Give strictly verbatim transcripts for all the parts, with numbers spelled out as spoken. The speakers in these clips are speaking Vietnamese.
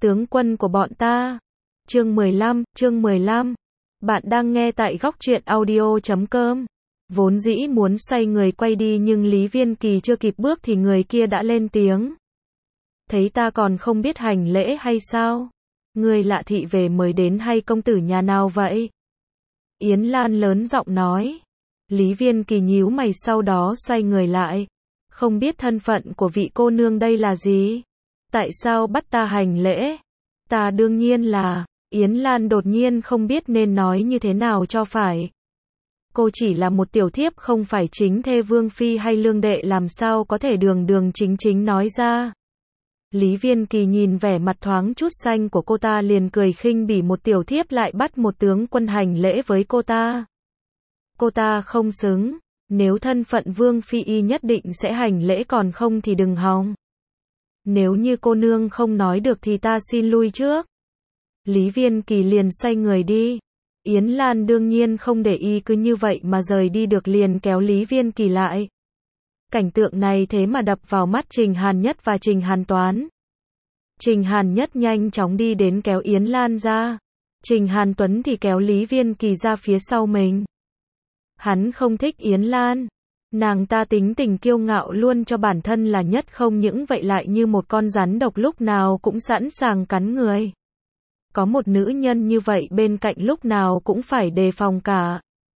tướng quân của bọn ta. Chương mười lăm, chương mười lăm. Bạn đang nghe tại góc truyện audio chấm com. Vốn dĩ muốn xoay người quay đi nhưng Lý Viên Kỳ chưa kịp bước thì người kia đã lên tiếng. Thấy ta còn không biết hành lễ hay sao? Người lạ thị về mới đến hay công tử nhà nào vậy? Yến Lan lớn giọng nói. Lý Viên Kỳ nhíu mày sau đó xoay người lại. Không biết thân phận của vị cô nương đây là gì? Tại sao bắt ta hành lễ? Ta đương nhiên là... Yến Lan đột nhiên không biết nên nói như thế nào cho phải. Cô chỉ là một tiểu thiếp không phải chính thê vương phi hay lương đệ làm sao có thể đường đường chính chính nói ra. Lý Viên Kỳ nhìn vẻ mặt thoáng chút xanh của cô ta liền cười khinh bỉ một tiểu thiếp lại bắt một tướng quân hành lễ với cô ta. Cô ta không xứng, nếu thân phận vương phi y nhất định sẽ hành lễ còn không thì đừng hòng. Nếu như cô nương không nói được thì ta xin lui trước. Lý Viên Kỳ liền xoay người đi. Yến Lan đương nhiên không để y cứ như vậy mà rời đi được liền kéo Lý Viên Kỳ lại. Cảnh tượng này thế mà đập vào mắt Trình Hàn Nhất và Trình Hàn Toán. Trình Hàn Nhất nhanh chóng đi đến kéo Yến Lan ra. Trình Hàn Tuấn thì kéo Lý Viên Kỳ ra phía sau mình. Hắn không thích Yến Lan. Nàng ta tính tình kiêu ngạo luôn cho bản thân là nhất không những vậy lại như một con rắn độc lúc nào cũng sẵn sàng cắn người. Có một nữ nhân như vậy bên cạnh lúc nào cũng phải đề phòng cả.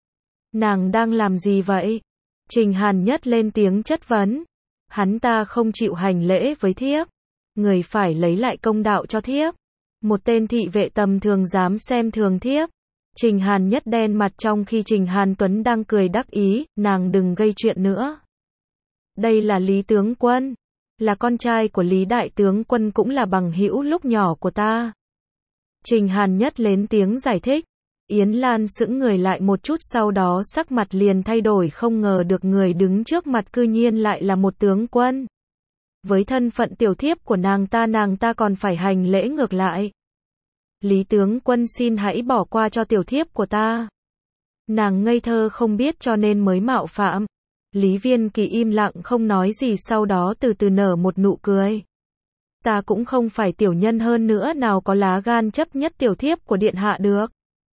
Nàng đang làm gì vậy? Trình Hàn Nhất lên tiếng chất vấn. Hắn ta không chịu hành lễ với thiếp. Người phải lấy lại công đạo cho thiếp. Một tên thị vệ tầm thường dám xem thường thiếp. Trình Hàn Nhất đen mặt trong khi Trình Hàn Tuấn đang cười đắc ý, nàng đừng gây chuyện nữa. Đây là Lý tướng quân, là con trai của Lý đại tướng quân cũng là bằng hữu lúc nhỏ của ta. Trình Hàn Nhất lên tiếng giải thích. Yến Lan sững người lại một chút sau đó sắc mặt liền thay đổi không ngờ được người đứng trước mặt cư nhiên lại là một tướng quân. Với thân phận tiểu thiếp của nàng ta nàng ta còn phải hành lễ ngược lại. Lý tướng quân xin hãy bỏ qua cho tiểu thiếp của ta. Nàng ngây thơ không biết cho nên mới mạo phạm. Lý Viên Kỳ im lặng không nói gì sau đó từ từ nở một nụ cười. Ta cũng không phải tiểu nhân hơn nữa nào có lá gan chấp nhất tiểu thiếp của điện hạ được.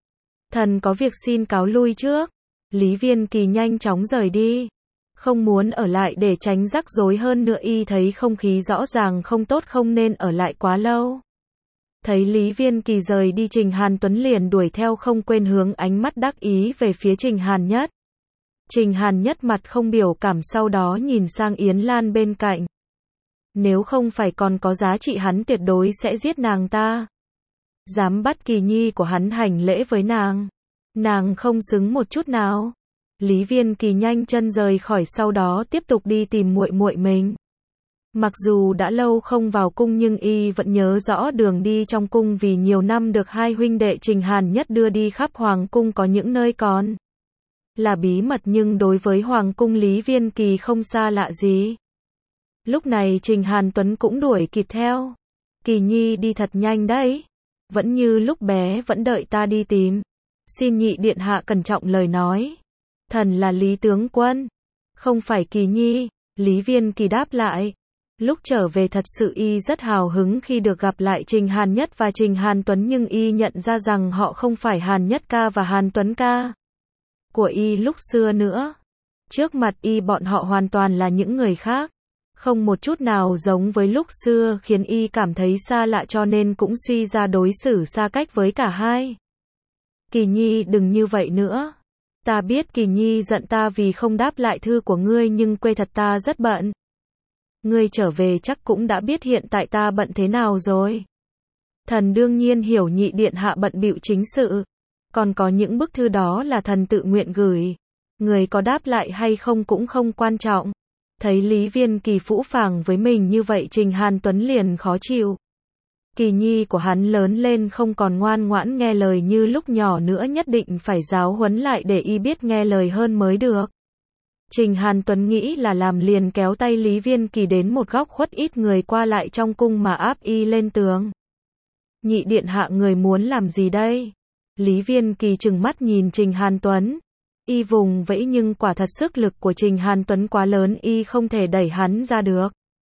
Thần có việc xin cáo lui trước. Lý Viên Kỳ nhanh chóng rời đi. Không muốn ở lại để tránh rắc rối hơn nữa y thấy không khí rõ ràng không tốt không nên ở lại quá lâu. Thấy Lý Viên Kỳ rời đi Trình Hàn Tuấn liền đuổi theo không quên hướng ánh mắt đắc ý về phía Trình Hàn Nhất. Trình Hàn Nhất mặt không biểu cảm sau đó nhìn sang Yến Lan bên cạnh. Nếu không phải còn có giá trị hắn tuyệt đối sẽ giết nàng ta. Dám bắt Kỳ nhi của hắn hành lễ với nàng. Nàng không xứng một chút nào. Lý Viên Kỳ nhanh chân rời khỏi sau đó tiếp tục đi tìm muội muội mình. Mặc dù đã lâu không vào cung nhưng y vẫn nhớ rõ đường đi trong cung vì nhiều năm được hai huynh đệ Trình Hàn Nhất đưa đi khắp Hoàng cung có những nơi còn là bí mật nhưng đối với Hoàng cung Lý Viên Kỳ không xa lạ gì. Lúc này Trình Hàn Tuấn cũng đuổi kịp theo. Kỳ nhi đi thật nhanh đấy. Vẫn như lúc bé vẫn đợi ta đi tìm. Xin nhị điện hạ cẩn trọng lời nói. Thần là Lý tướng quân. Không phải Kỳ nhi. Lý Viên Kỳ đáp lại. Lúc trở về thật sự y rất hào hứng khi được gặp lại Trình Hàn Nhất và Trình Hàn Tuấn nhưng y nhận ra rằng họ không phải Hàn Nhất ca và Hàn Tuấn ca của y lúc xưa nữa. Trước mặt y bọn họ hoàn toàn là những người khác. Không một chút nào giống với lúc xưa khiến y cảm thấy xa lạ cho nên cũng suy ra đối xử xa cách với cả hai. Kỳ nhi đừng như vậy nữa. Ta biết Kỳ nhi giận ta vì không đáp lại thư của ngươi nhưng quê thật ta rất bận. Ngươi trở về chắc cũng đã biết hiện tại ta bận thế nào rồi. Thần đương nhiên hiểu nhị điện hạ bận bịu chính sự. Còn có những bức thư đó là thần tự nguyện gửi. Người có đáp lại hay không cũng không quan trọng. Thấy Lý Viên Kỳ phũ phàng với mình như vậy Trình Hàn Tuấn liền khó chịu. Kỳ nhi của hắn lớn lên không còn ngoan ngoãn nghe lời như lúc nhỏ nữa nhất định phải giáo huấn lại để y biết nghe lời hơn mới được. Trình Hàn Tuấn nghĩ là làm liền kéo tay Lý Viên Kỳ đến một góc khuất ít người qua lại trong cung mà áp y lên tường. Nhị điện hạ người muốn làm gì đây? Lý Viên Kỳ trừng mắt nhìn Trình Hàn Tuấn. Y vùng vẫy nhưng quả thật sức lực của Trình Hàn Tuấn quá lớn y không thể đẩy hắn ra được.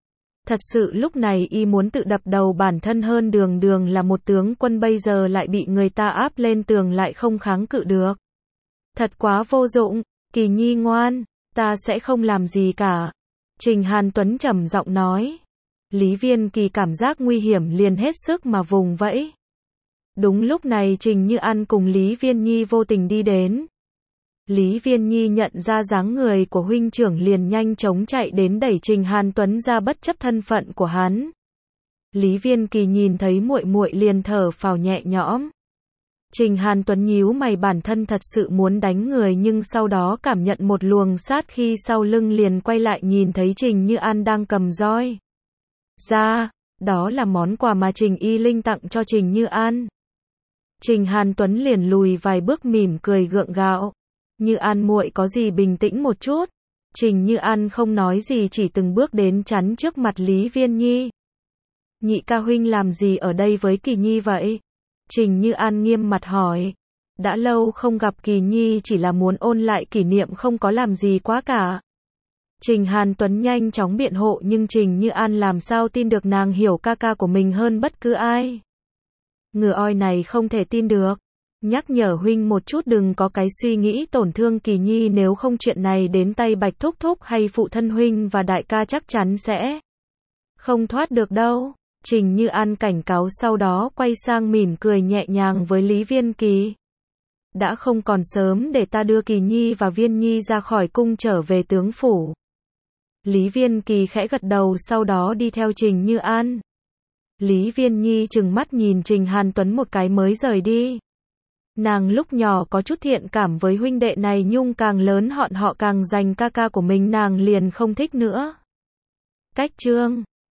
Thật sự lúc này y muốn tự đập đầu bản thân hơn, đường đường là một tướng quân bây giờ lại bị người ta áp lên tường lại không kháng cự được. Thật quá vô dụng, Kỳ Nhi ngoan, ta sẽ không làm gì cả. Trình Hàn Tuấn trầm giọng nói. Lý Viên Kỳ cảm giác nguy hiểm liền hết sức mà vùng vẫy. Đúng lúc này Trình Như An cùng Lý Viên Nhi vô tình đi đến. Lý Viên Nhi nhận ra dáng người của huynh trưởng liền nhanh chóng chạy đến đẩy Trình Hàn Tuấn ra bất chấp thân phận của hắn. Lý Viên Kỳ nhìn thấy muội muội liền thở phào nhẹ nhõm. Trình Hàn Tuấn nhíu mày, bản thân thật sự muốn đánh người nhưng sau đó cảm nhận một luồng sát khí sau lưng liền quay lại nhìn thấy Trình Như An đang cầm roi ra, đó là món quà mà Trình Y Linh tặng cho Trình Như An. Trình Hàn Tuấn liền lùi vài bước mỉm cười gượng gạo. Như An muội có gì bình tĩnh một chút. Trình Như An không nói gì, chỉ từng bước đến chắn trước mặt Lý Viên Nhi. Nhị ca huynh làm gì ở đây với Kỳ Nhi vậy? Trình Như An nghiêm mặt hỏi. Đã lâu không gặp Kỳ Nhi, chỉ là muốn ôn lại kỷ niệm, không có làm gì quá cả. Trình Hàn Tuấn nhanh chóng biện hộ, nhưng Trình Như An làm sao tin được nàng hiểu ca ca của mình hơn bất cứ ai. Ngựa oi này không thể tin được. Nhắc nhở huynh một chút, đừng có cái suy nghĩ tổn thương Kỳ Nhi, nếu không chuyện này đến tay Bạch Thúc Thúc hay phụ thân huynh và đại ca chắc chắn sẽ không thoát được đâu. Trình Như An cảnh cáo, sau đó quay sang mỉm cười nhẹ nhàng với Lý Viên Kỳ. Đã không còn sớm, để ta đưa Kỳ Nhi và Viên Nhi ra khỏi cung trở về tướng phủ. Lý Viên Kỳ khẽ gật đầu, sau đó đi theo Trình Như An. Lý Viên Nhi trừng mắt nhìn Trình Hàn Tuấn một cái mới rời đi. Nàng lúc nhỏ có chút thiện cảm với huynh đệ này, nhưng càng lớn họn họ càng dành ca ca của mình, nàng liền không thích nữa. Cách chương